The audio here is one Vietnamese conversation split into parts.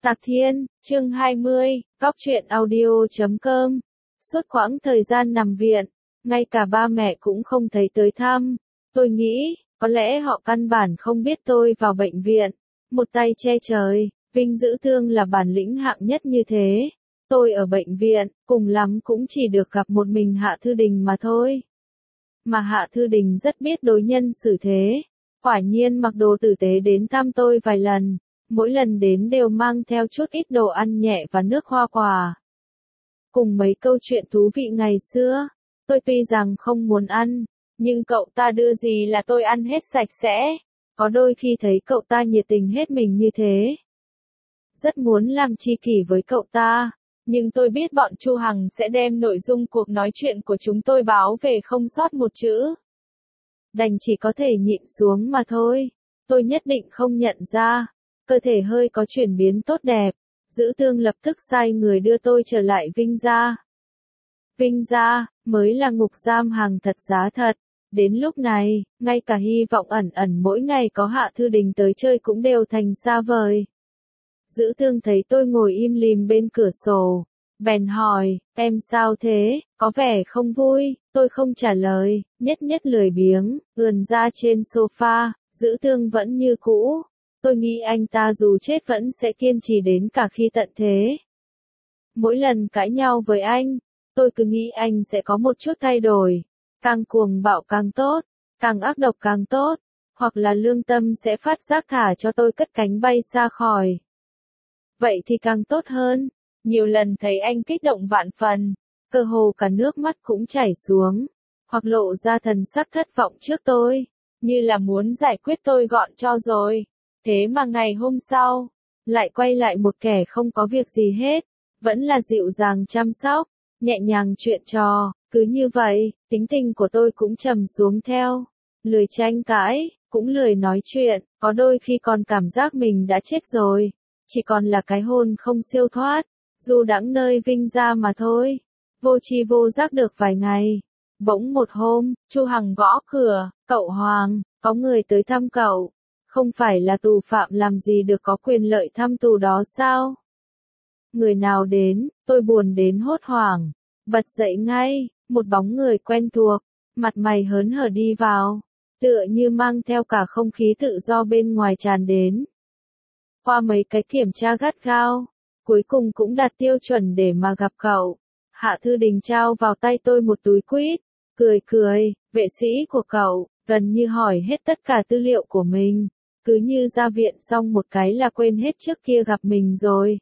Tạc Thiên, chương 20, Góc truyện audio.com. Suốt quãng thời gian nằm viện, ngay cả ba mẹ cũng không thấy tới thăm. Tôi nghĩ, có lẽ họ căn bản không biết tôi vào bệnh viện. Một tay che trời, vinh giữ thương là bản lĩnh hạng nhất như thế. Tôi ở bệnh viện, cùng lắm cũng chỉ được gặp một mình Hạ Thư Đình mà thôi. Mà Hạ Thư Đình rất biết đối nhân xử thế. Quả nhiên mặc đồ tử tế đến thăm tôi vài lần. Mỗi lần đến đều mang theo chút ít đồ ăn nhẹ và nước hoa quả. Cùng mấy câu chuyện thú vị ngày xưa, tôi tuy rằng không muốn ăn, nhưng cậu ta đưa gì là tôi ăn hết sạch sẽ. Có đôi khi thấy cậu ta nhiệt tình hết mình như thế. Rất muốn làm tri kỷ với cậu ta, nhưng tôi biết bọn Chu Hằng sẽ đem nội dung cuộc nói chuyện của chúng tôi báo về không sót một chữ. Đành chỉ có thể nhịn xuống mà thôi, tôi nhất định không nhận ra. Cơ thể hơi có chuyển biến tốt đẹp, Giữ Thương lập tức sai người đưa tôi trở lại Vinh gia. Vinh gia, mới là ngục giam hàng thật giá thật. Đến lúc này, ngay cả hy vọng ẩn ẩn mỗi ngày có Hạ Thư Đình tới chơi cũng đều thành xa vời. Giữ Thương thấy tôi ngồi im lìm bên cửa sổ, bèn hỏi, em sao thế, có vẻ không vui, tôi không trả lời, nhất lười biếng, ườn ra trên sofa, Giữ Thương vẫn như cũ. Tôi nghĩ anh ta dù chết vẫn sẽ kiên trì đến cả khi tận thế. Mỗi lần cãi nhau với anh, tôi cứ nghĩ anh sẽ có một chút thay đổi. Càng cuồng bạo càng tốt, càng ác độc càng tốt, hoặc là lương tâm sẽ phát giác thả cho tôi cất cánh bay xa khỏi. Vậy thì càng tốt hơn. Nhiều lần thấy anh kích động vạn phần, cơ hồ cả nước mắt cũng chảy xuống, hoặc lộ ra thần sắc thất vọng trước tôi, như là muốn giải quyết tôi gọn cho rồi. Thế mà ngày hôm sau, lại quay lại một kẻ không có việc gì hết, vẫn là dịu dàng chăm sóc, nhẹ nhàng chuyện trò, cứ như vậy, tính tình của tôi cũng trầm xuống theo, lười tranh cãi, cũng lười nói chuyện, có đôi khi còn cảm giác mình đã chết rồi, chỉ còn là cái hồn không siêu thoát, dù đãng nơi Vinh gia mà thôi, vô tri vô giác được vài ngày. Bỗng một hôm, Chu Hằng gõ cửa, cậu Hoàng, có người tới thăm cậu. Không phải là tù phạm làm gì được có quyền lợi thăm tù đó sao? Người nào đến, tôi buồn đến hốt hoảng, bật dậy ngay, một bóng người quen thuộc, mặt mày hớn hở đi vào, tựa như mang theo cả không khí tự do bên ngoài tràn đến. Qua mấy cái kiểm tra gắt gao, cuối cùng cũng đạt tiêu chuẩn để mà gặp cậu. Hạ Thư Đình trao vào tay tôi một túi quýt, cười, vệ sĩ của cậu, gần như hỏi hết tất cả tư liệu của mình. Cứ như ra viện xong một cái là quên hết trước kia gặp mình rồi.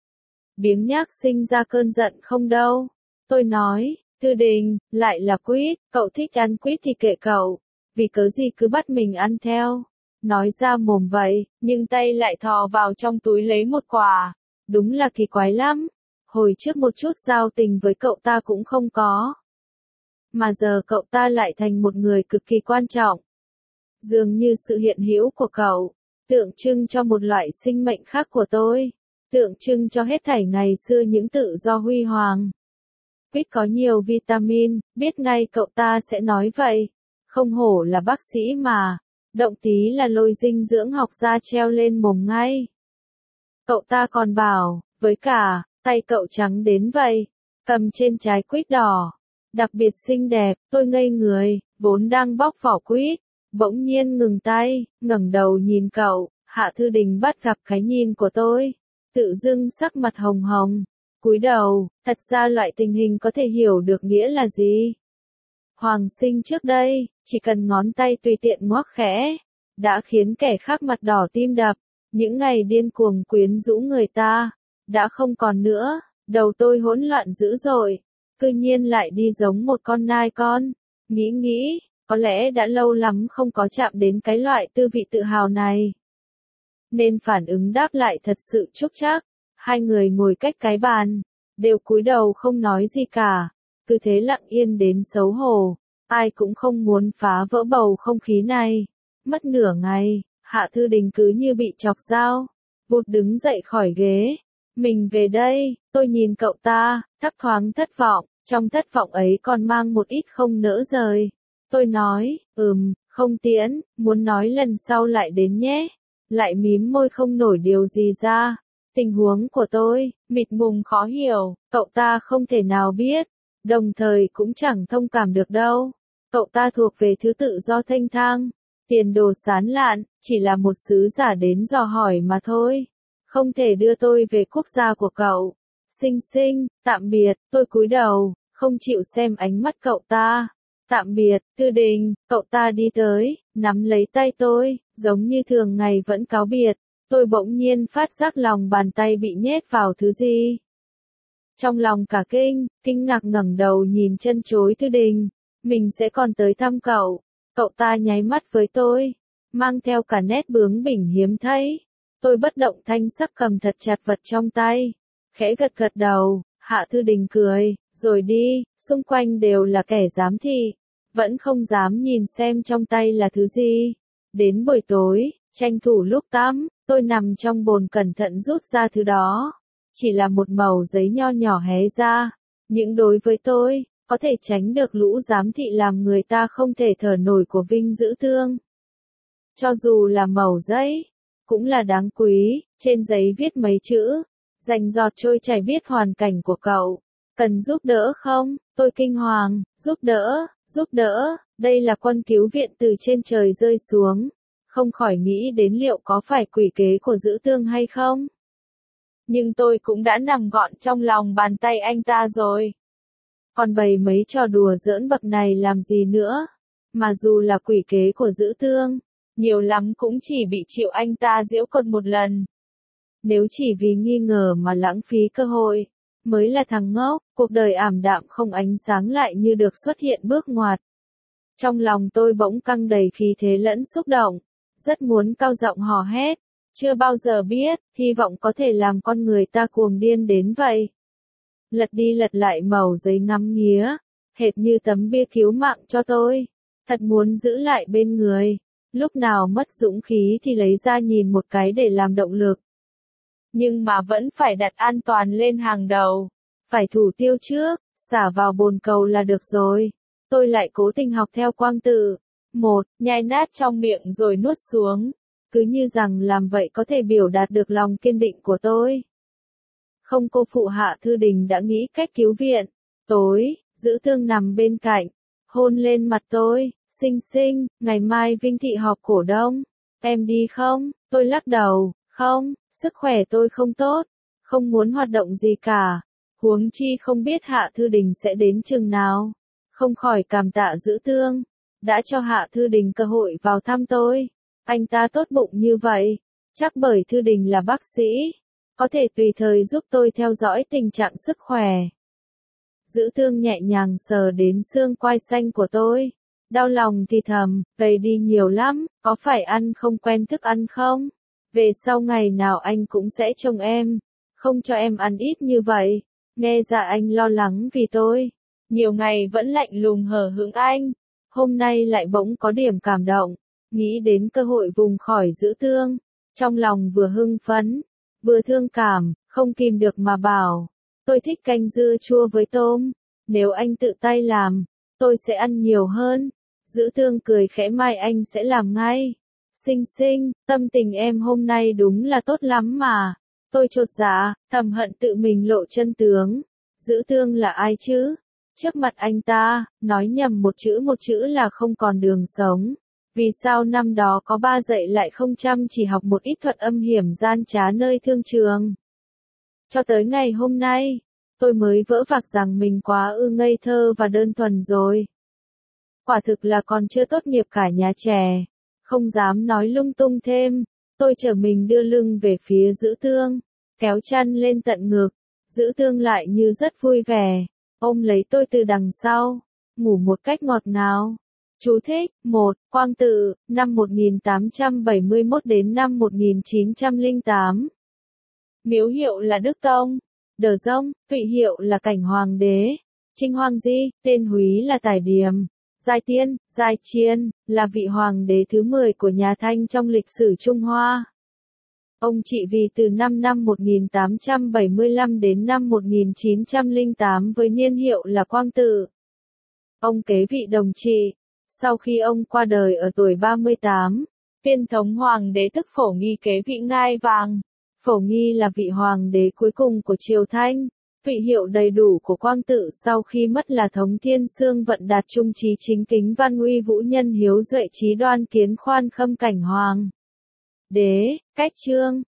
Biếng nhác sinh ra cơn giận không đâu. Tôi nói, Thư Đình, lại là quýt, cậu thích ăn quýt thì kệ cậu, vì cớ gì cứ bắt mình ăn theo. Nói ra mồm vậy, nhưng tay lại thò vào trong túi lấy một quả. Đúng là kỳ quái lắm. Hồi trước một chút giao tình với cậu ta cũng không có. Mà giờ cậu ta lại thành một người cực kỳ quan trọng. Dường như sự hiện hữu của cậu, tượng trưng cho một loại sinh mệnh khác của tôi, tượng trưng cho hết thảy ngày xưa những tự do huy hoàng. Quýt có nhiều vitamin, biết ngay cậu ta sẽ nói vậy. Không hổ là bác sĩ mà, động tí là lôi dinh dưỡng học ra treo lên mồm ngay. Cậu ta còn bảo, với cả, tay cậu trắng đến vậy, cầm trên trái quýt đỏ, đặc biệt xinh đẹp, tôi ngây người, vốn đang bóc vỏ quýt. Bỗng nhiên ngừng tay, ngẩng đầu nhìn cậu, Hạ Thư Đình bắt gặp cái nhìn của tôi, tự dưng sắc mặt hồng hồng, cúi đầu, thật ra loại tình hình có thể hiểu được nghĩa là gì. Hoàng sinh trước đây, chỉ cần ngón tay tùy tiện ngoắc khẽ, đã khiến kẻ khác mặt đỏ tim đập, những ngày điên cuồng quyến rũ người ta, đã không còn nữa, đầu tôi hỗn loạn dữ dội, cư nhiên lại đi giống một con nai con, nghĩ. Có lẽ đã lâu lắm không có chạm đến cái loại tư vị tự hào này. Nên phản ứng đáp lại thật sự chúc chắc. Hai người ngồi cách cái bàn, đều cúi đầu không nói gì cả. Cứ thế lặng yên đến xấu hổ. Ai cũng không muốn phá vỡ bầu không khí này. Mất nửa ngày, Hạ Thư Đình cứ như bị chọc dao. Vụt đứng dậy khỏi ghế. Mình về đây, tôi nhìn cậu ta, thấp thoáng thất vọng. Trong thất vọng ấy còn mang một ít không nỡ rời. Tôi nói, không tiễn, muốn nói lần sau lại đến nhé. Lại mím môi không nổi điều gì ra. Tình huống của tôi, mịt mùng khó hiểu, cậu ta không thể nào biết, đồng thời cũng chẳng thông cảm được đâu. Cậu ta thuộc về thứ tự do thênh thang, tiền đồ sán lạn, chỉ là một sứ giả đến dò hỏi mà thôi. Không thể đưa tôi về quốc gia của cậu. Xinh xinh, tạm biệt, tôi cúi đầu, không chịu xem ánh mắt cậu ta. Tạm biệt, Tư Đình, cậu ta đi tới, nắm lấy tay tôi, giống như thường ngày vẫn cáo biệt. Tôi bỗng nhiên phát giác lòng bàn tay bị nhét vào thứ gì. Trong lòng cả kinh ngạc ngẩng đầu nhìn chân chối Tư Đình. Mình sẽ còn tới thăm cậu. Cậu ta nháy mắt với tôi, mang theo cả nét bướng bỉnh hiếm thấy. Tôi bất động thanh sắc cầm thật chặt vật trong tay, khẽ gật gật đầu. Hạ Thư Đình cười, rồi đi, xung quanh đều là kẻ giám thị, vẫn không dám nhìn xem trong tay là thứ gì. Đến buổi tối, tranh thủ lúc tắm, tôi nằm trong bồn cẩn thận rút ra thứ đó. Chỉ là một mẩu giấy nho nhỏ hé ra, nhưng đối với tôi, có thể tránh được lũ giám thị làm người ta không thể thở nổi của Vinh Dữ Thương. Cho dù là mẩu giấy, cũng là đáng quý, trên giấy viết mấy chữ, rành giọt trôi chảy viết hoàn cảnh của cậu. Cần giúp đỡ không? Tôi kinh hoàng, giúp đỡ, đây là quân cứu viện từ trên trời rơi xuống. Không khỏi nghĩ đến liệu có phải quỷ kế của Dữ Thương hay không? Nhưng tôi cũng đã nằm gọn trong lòng bàn tay anh ta rồi. Còn bày mấy trò đùa giỡn bậc này làm gì nữa? Mà dù là quỷ kế của Dữ Thương, nhiều lắm cũng chỉ bị chịu anh ta giễu cợt một lần. Nếu chỉ vì nghi ngờ mà lãng phí cơ hội, mới là thằng ngốc, cuộc đời ảm đạm không ánh sáng lại như được xuất hiện bước ngoặt. Trong lòng tôi bỗng căng đầy khí thế lẫn xúc động, rất muốn cao giọng hò hét, chưa bao giờ biết, hy vọng có thể làm con người ta cuồng điên đến vậy. Lật đi lật lại mẩu giấy ngắm nghía, hệt như tấm bia cứu mạng cho tôi, thật muốn giữ lại bên người, lúc nào mất dũng khí thì lấy ra nhìn một cái để làm động lực. Nhưng mà vẫn phải đặt an toàn lên hàng đầu, phải thủ tiêu trước, xả vào bồn cầu là được rồi. Tôi lại cố tình học theo Quang Tự. Một, nhai nát trong miệng rồi nuốt xuống, cứ như rằng làm vậy có thể biểu đạt được lòng kiên định của tôi. Không cô phụ Hạ Thư Đình đã nghĩ cách cứu viện. Tối, Dữ Thương nằm bên cạnh, hôn lên mặt tôi, xinh xinh, ngày mai Vinh Thị họp cổ đông, em đi không? Tôi lắc đầu, không, sức khỏe tôi không tốt, không muốn hoạt động gì cả, huống chi không biết Hạ Thư Đình sẽ đến chừng nào. Không khỏi cảm tạ Dữ Thương, đã cho Hạ Thư Đình cơ hội vào thăm tôi. Anh ta tốt bụng như vậy, chắc bởi Thư Đình là bác sĩ, có thể tùy thời giúp tôi theo dõi tình trạng sức khỏe. Dữ Thương nhẹ nhàng sờ đến xương quai xanh của tôi, đau lòng thì thầm, gầy đi nhiều lắm, có phải ăn không quen thức ăn không? Về sau ngày nào anh cũng sẽ trông em, không cho em ăn ít như vậy. Nghe ra anh lo lắng vì tôi, nhiều ngày vẫn lạnh lùng hờ hững anh, hôm nay lại bỗng có điểm cảm động, nghĩ đến cơ hội vùng khỏi Dữ Thương, trong lòng vừa hưng phấn, vừa thương cảm, không kìm được mà bảo, tôi thích canh dưa chua với tôm, nếu anh tự tay làm, tôi sẽ ăn nhiều hơn. Dữ Thương cười khẽ, mai anh sẽ làm ngay. Xinh xinh, tâm tình em hôm nay đúng là tốt lắm mà. Tôi chột dạ, thầm hận tự mình lộ chân tướng. Dữ Thương là ai chứ? Trước mặt anh ta, nói nhầm một chữ là không còn đường sống. Vì sao năm đó có ba dạy lại không chăm chỉ học một ít thuật âm hiểm gian trá nơi thương trường? Cho tới ngày hôm nay, tôi mới vỡ vạc rằng mình quá ngây thơ và đơn thuần rồi. Quả thực là còn chưa tốt nghiệp cả nhà trẻ. Không dám nói lung tung thêm, tôi trở mình đưa lưng về phía Dữ Thương, kéo chăn lên tận ngực. Dữ Thương lại như rất vui vẻ, ôm lấy tôi từ đằng sau, ngủ một cách ngọt ngào. Chú thích: 1. Quang Tự, năm 1871 đến năm 1908. Miếu hiệu là Đức Tông, Đờ Dông, Thụy hiệu là Cảnh Hoàng đế, Trinh Hoàng Di, tên húy là Tải Điềm. Giai Tiên, Giai Chiên, là vị hoàng đế thứ 10 của nhà Thanh trong lịch sử Trung Hoa. Ông trị vì từ năm 1875 đến năm 1908 với niên hiệu là Quang Tự. Ông kế vị đồng trị. Sau khi ông qua đời ở tuổi 38, Viên thống hoàng đế tức phổ nghi kế vị ngai vàng. Phổ Nghi là vị hoàng đế cuối cùng của triều Thanh. Vị hiệu đầy đủ của Quang Tự sau khi mất là Thống Thiên Xương Vận Đạt Trung Trí Chính Kính Văn Uy Vũ Nhân Hiếu Duệ Trí Đoan Kiến Khoan Khâm Cảnh Hoàng đế. Cách chương